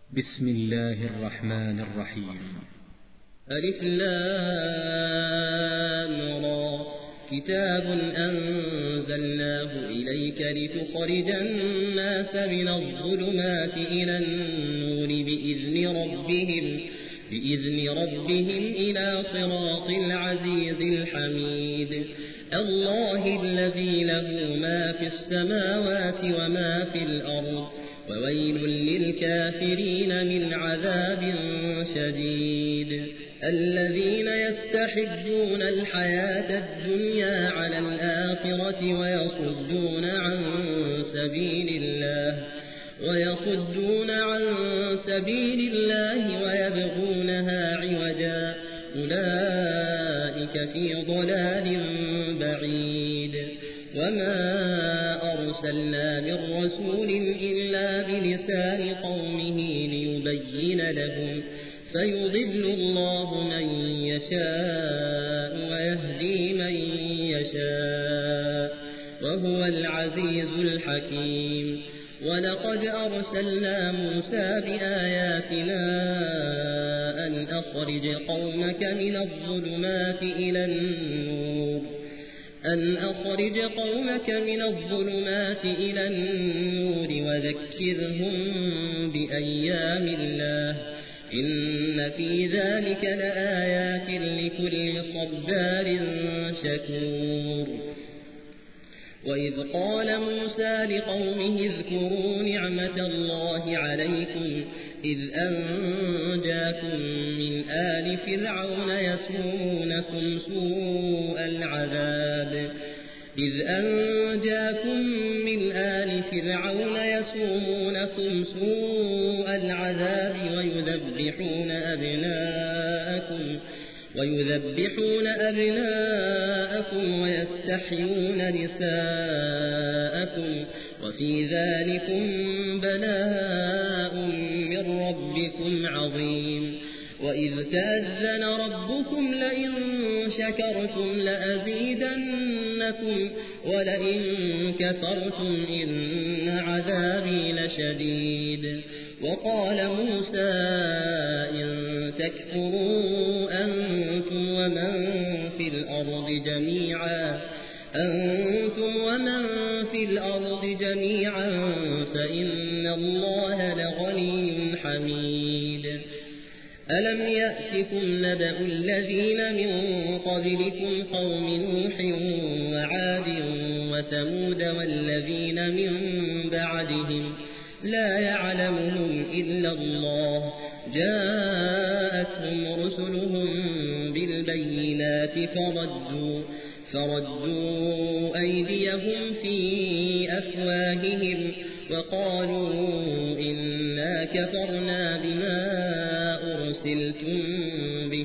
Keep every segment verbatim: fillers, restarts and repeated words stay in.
بسم الله الرحمن الرحيم. ألف لام را كتاب أنزلناه إليك لتخرج الناس من الظلمات إلى النور بإذن ربهم, بإذن ربهم إلى صراط العزيز الحميد الله الذي له ما في السماوات وما في الأرض وويل للكافرين من عذاب شديد الذين يستحبون الحياة الدنيا على الآخرة ويصدون عن سبيل الله ويصدون عن سبيل الله ويبغونها عوجا أولئك في ضلال بعيد وما أرسلنا من رسول إلا بلسان قومه ليبين لهم فيضل الله من يشاء ويهدي من يشاء وهو العزيز الحكيم ولقد أرسلنا موسى بآياتنا أن أخرج قومك من الظلمات إلى النور أن أخرج قومك من الظلمات إلى النور وذكرهم بأيام الله إن في ذلك لآيات لكل صبار شكور وإذ قال موسى لقومه اذكروا نعمة الله عليكم إذ أنجاكم من آل فرعون يسومونكم سوء العذاب إذ أنجاكم من آل فرعون يسومونكم سوء العذاب ويذبحون أبناءكم ويذبحون أبناءكم ويستحيون نساءكم وفي ذلكم بلاء من ربكم عظيم وإذ تأذن ربكم لئن شكرتم لأزيدنكم ولئن كفرتم إن عذابي لشديد وقال موسى إن تكفروا أنتم ومن في الأرض جميعا أنتم ومن في الأرض جميعا فإن الله لغني حميد ألم يأتكم نبأ الذين من قبلكم قوم نوح وعاد وثمود والذين من بعدهم لا يعلمهم إلا الله جاءتهم رسلهم بالبينات فردوا, فردوا أيديهم في أفواههم وقالوا إنا كفرنا بما أرسلتم به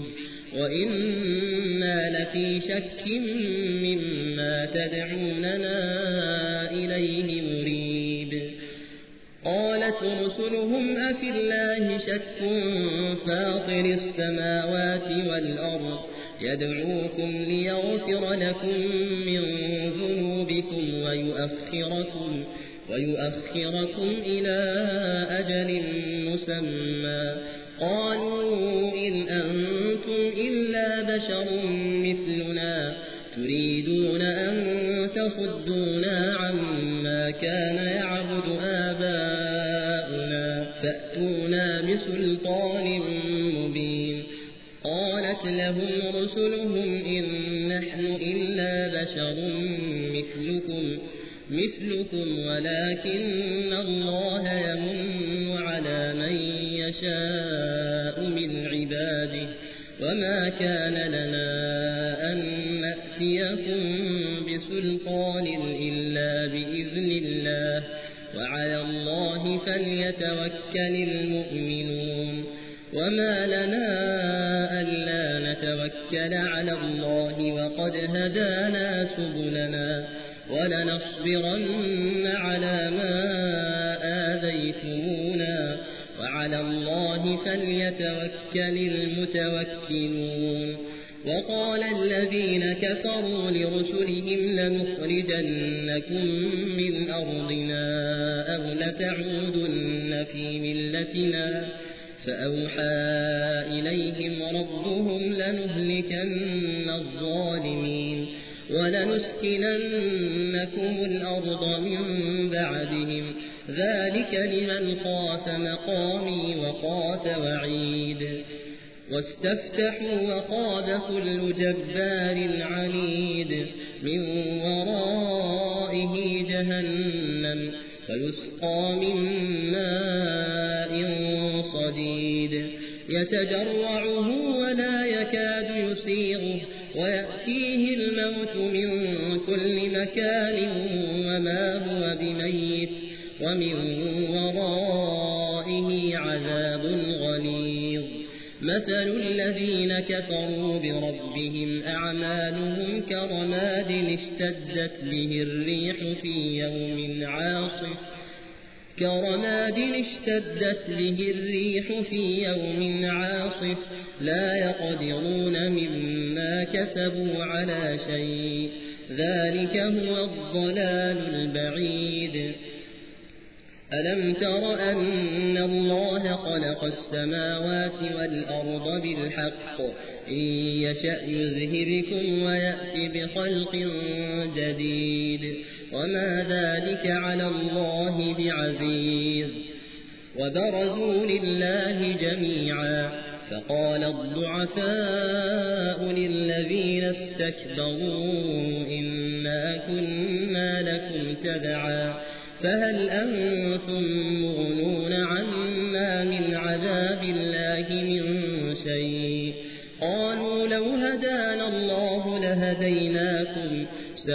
وإنا لفي شك مما تدعوننا إليه مريب قالت رسلهم أفي الله شك فاطر السماوات والأرض يدعوكم ليغفر لكم من ذنوبكم ويؤخركم, ويؤخركم إلى أجل مسمى قالوا إن أنتم إلا بشر مثلنا تريدون أن تصدونا عما كان يعبد آباؤنا فأتونا بسلطان مبين قالت لهم رسلهم إن نحن إلا بشر مثلكم, مثلكم ولكن الله يمن على من يشاء من عباده وما كان لنا أن نأتيكم بسلطان إلا بإذن الله وعلى الله فليتوكل المؤمنون وما لنا ألا نتوكل على الله وقد هدانا سبلنا ولنصبرن على ما آذيتمونا وعلى الله فليتوكل المتوكلون وقال الذين كفروا لرسلهم لنخرجنكم من أرضنا أو لتعودن في ملتنا فأوحى إليهم ربهم لنهلكن الظالمين ولنسكننكم الأرض من بعدهم ذلك لمن خاف مقامي وخاف وعيد واستفتحوا وخاب كل جبار عنيد من ورائه جهنم ويسقى من ماء صديد يتجرعه ولا يكاد يسيغه ويأتيه الموت من كل مكان وما هو بميت ومن ورائه عذاب غليظ مثل الذين كفروا بربهم أعمالهم كرماد اشتدت به الريح في يوم عاصف كرماد اشتدت به الريح في يوم عاصف لا يقدرون مما كسبوا على شيء ذلك هو الضلال البعيد ألم تر أن الله خلق السماوات والأرض بالحق إن يشأ يذهبكم ويأتي بخلق جديد وما ذلك على الله بعزيز وبرزوا لله جميعا فقال الضعفاء للذين استكبروا إنا كنا لكم تبعا فهل أنتم مغنون عنا من عذاب الله من شيء قالوا لو هدانا الله لهديناكم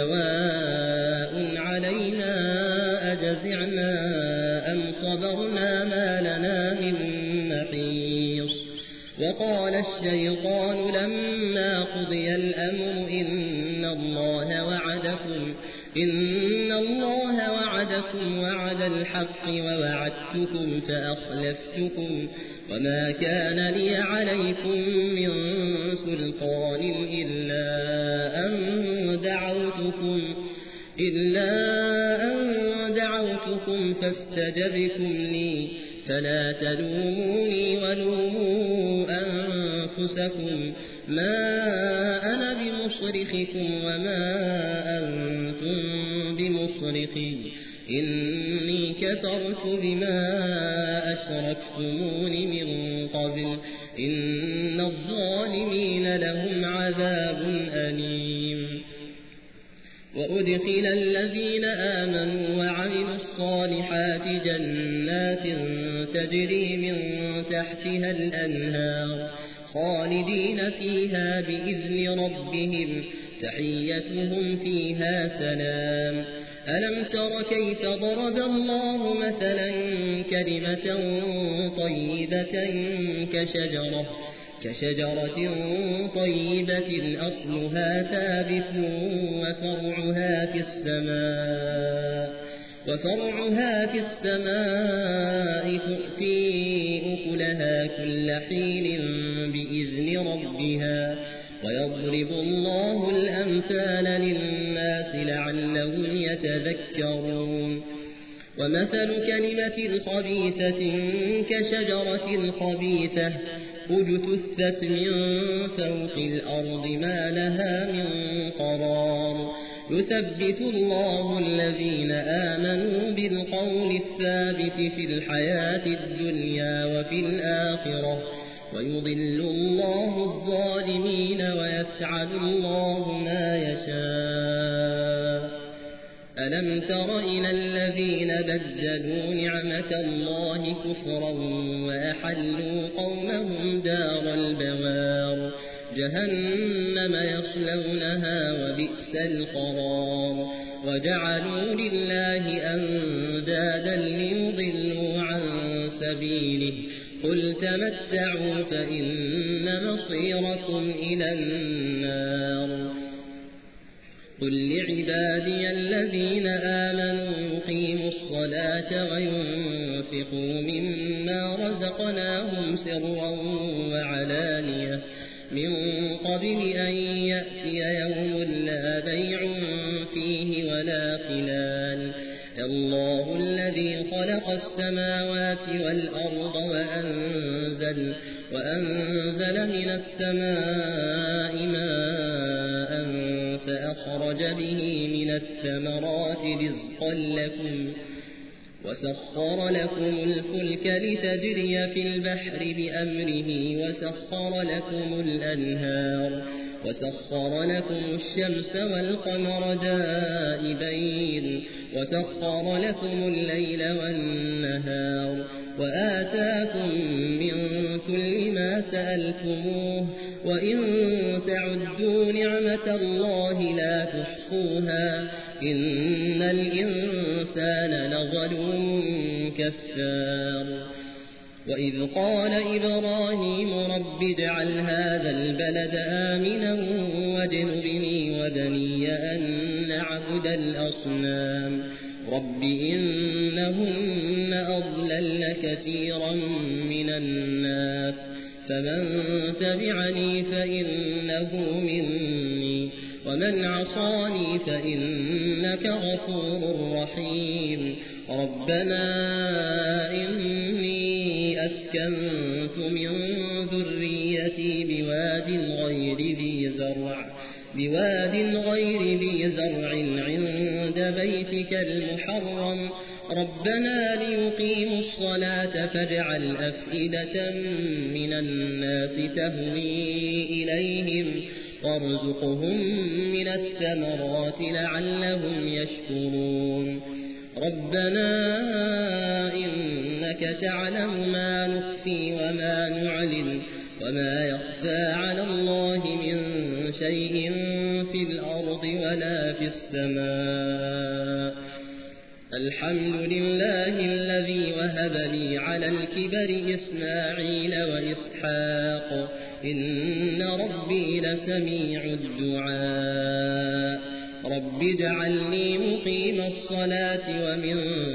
سواء علينا أجزعنا أم صبرنا ما لنا من محيص وقال الشيطان لما قضي الأمر إن الله وعدكم إن الله وعدكم وعد الحق ووعدتكم فأخلفتكم وما كان لي عليكم من سلطان إلا أن دعوتكم إلا أن دعوتكم فاستجبتم لي فلا تلوموني ولوموا أنفسكم ما أنا بمصرخكم وما أنتم بمصرخي إني كفرت بما أشركتمون من قبل إن الظالمين لهم عذاب أليم وأدخل الذين آمنوا وعملوا الصالحات جنات تجري من تحتها الأنهار خالدين فيها بإذن ربهم تحيتهم فيها سلام ألم تر كيف ضرب الله مثلا كلمة طيبة كشجرة كشجرة طيبة أصلها ثابت وفرعها في السماء وفرعها في السماء تؤتي أكلها كل حين بإذن ربها ويضرب الله الأمثال للناس لعلهم يتذكرون ومثل كلمة خبيثة كشجرة خبيثة اجتثت من فوق الأرض ما لها من قرار يثبت الله الذين آمنوا بالقول الثابت في الحياة الدنيا وفي الآخرة ويضل الله الظالمين ويفعل الله ما يشاء ألم تر إلى الذين بدلوا نعمة الله كفرا وأحلوا قومهم دار البوار جهنم يصلونها وبئس القرار وجعلوا لله أندادا ليضلوا عن سبيله قل تمتعوا فإن مصيركم إلى النار قل لعبادي الذين آمنوا يقيموا الصلاة وينفقوا مما رزقناهم سرا وعلانية من قبل أن يأتي يوم لا بيع فيه ولا خلال الله الذي خلق السماوات والأرض وأنزل, وأنزل من السماء ماء فأخرج به من الثمرات رزقا لكم وسخر لكم الفلك لتجري في البحر بأمره وسخر لكم الأنهار وسخر لكم الشمس والقمر دائبين وسخر لكم الليل والنهار وآتاكم من كل ما سألتموه وإن تعدوا نعمة الله لا تحصوها إن الإنسان لظلوم كفار وإذ قال إبراهيم رب اجعل هذا البلد آمنا واجنبني وبني أن نعبد الأصنام رب إنهن أضللن كثيرا من الناس فمن تبعني فإنه مني ومن عصاني فإنك غفور رحيم ربنا إني أسكنت من ذريتي بواد غير ذي زرع بواد غير ذي زرع عند بيتك المحرم ربنا ليقيموا الصلاة فاجعل أفئدة من الناس تهوي إليهم وارزقهم من الثمرات لعلهم يشكرون ربنا إنك تعلم ما نخفي وما نعلن وما يخفى على الله من شيء في الأرض ولا في السماء الحمد لله الذي وهب لي على الكبر إسماعيل وإسحاق إن ربي لسميع الدعاء رب اجعلني مقيم الصلاة ومن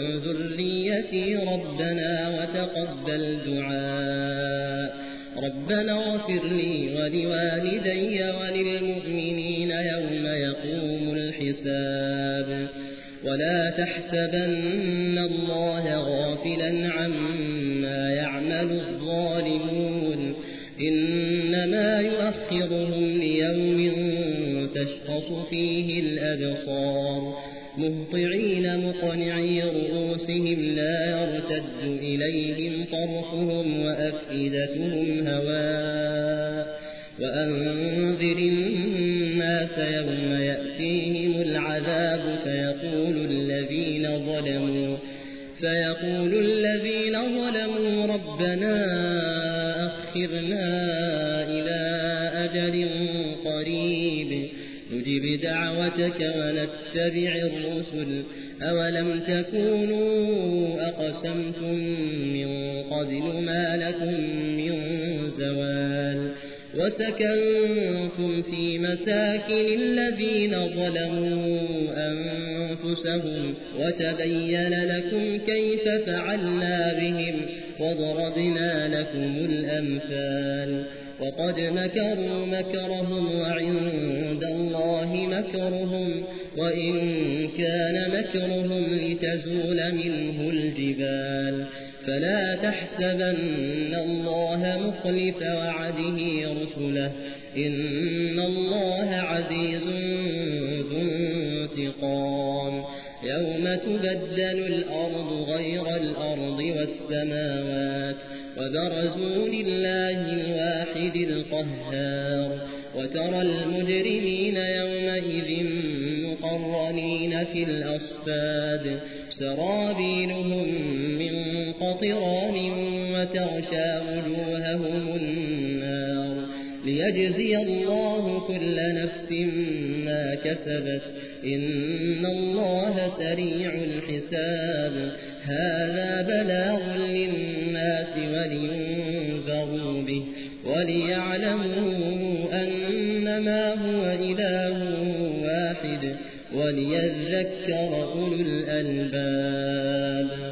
ذريتي ربنا وتقبل دعاء ربنا اغفر لي ولوالدي وللمؤمنين يوم يقوم الحساب ولا تحسبن الله غافلا عما يعمل الظالمون إنما يؤخرهم ليوم تشخص فيه الأبصار مهطعين مقنعي رؤوسهم لا يرتد إليهم طرفهم وأفئدتهم هواء وأنذر الناس يوم يأتيهم العذاب فيقول الذين ظلموا فيقول الذين ظلموا ربنا أخرنا إلى أجل قريب نجب دعوتك ونتبع الرسل أولم تكونوا أقسمتم من قبل ما لكم من زوال وسكنتم في مساكن الذين ظلموا أنفسهم وتبين لكم كيف فعلنا بهم وضربنا لكم الأمثال وقد مكروا مكرهم وعند الله مكرهم وإن كان مكرهم لتزول منه الجبال فلا تحسبن الله مخلف وعده رسله إن الله عزيز ذو انتقام يوم تبدل الأرض غير الأرض والسماوات وبرزوا لله الواحد القهار وترى المجرمين يومئذ مقرنين في الأصفاد سرابيلهم من قطران وتغشى وجوههم النار ليجزي الله كل نفس ما كسبت إن الله سريع الحساب هذا بلاغ للناس ولينذروا به وليعلموا أنما هو إله واحد وليذكر أولو الألباب.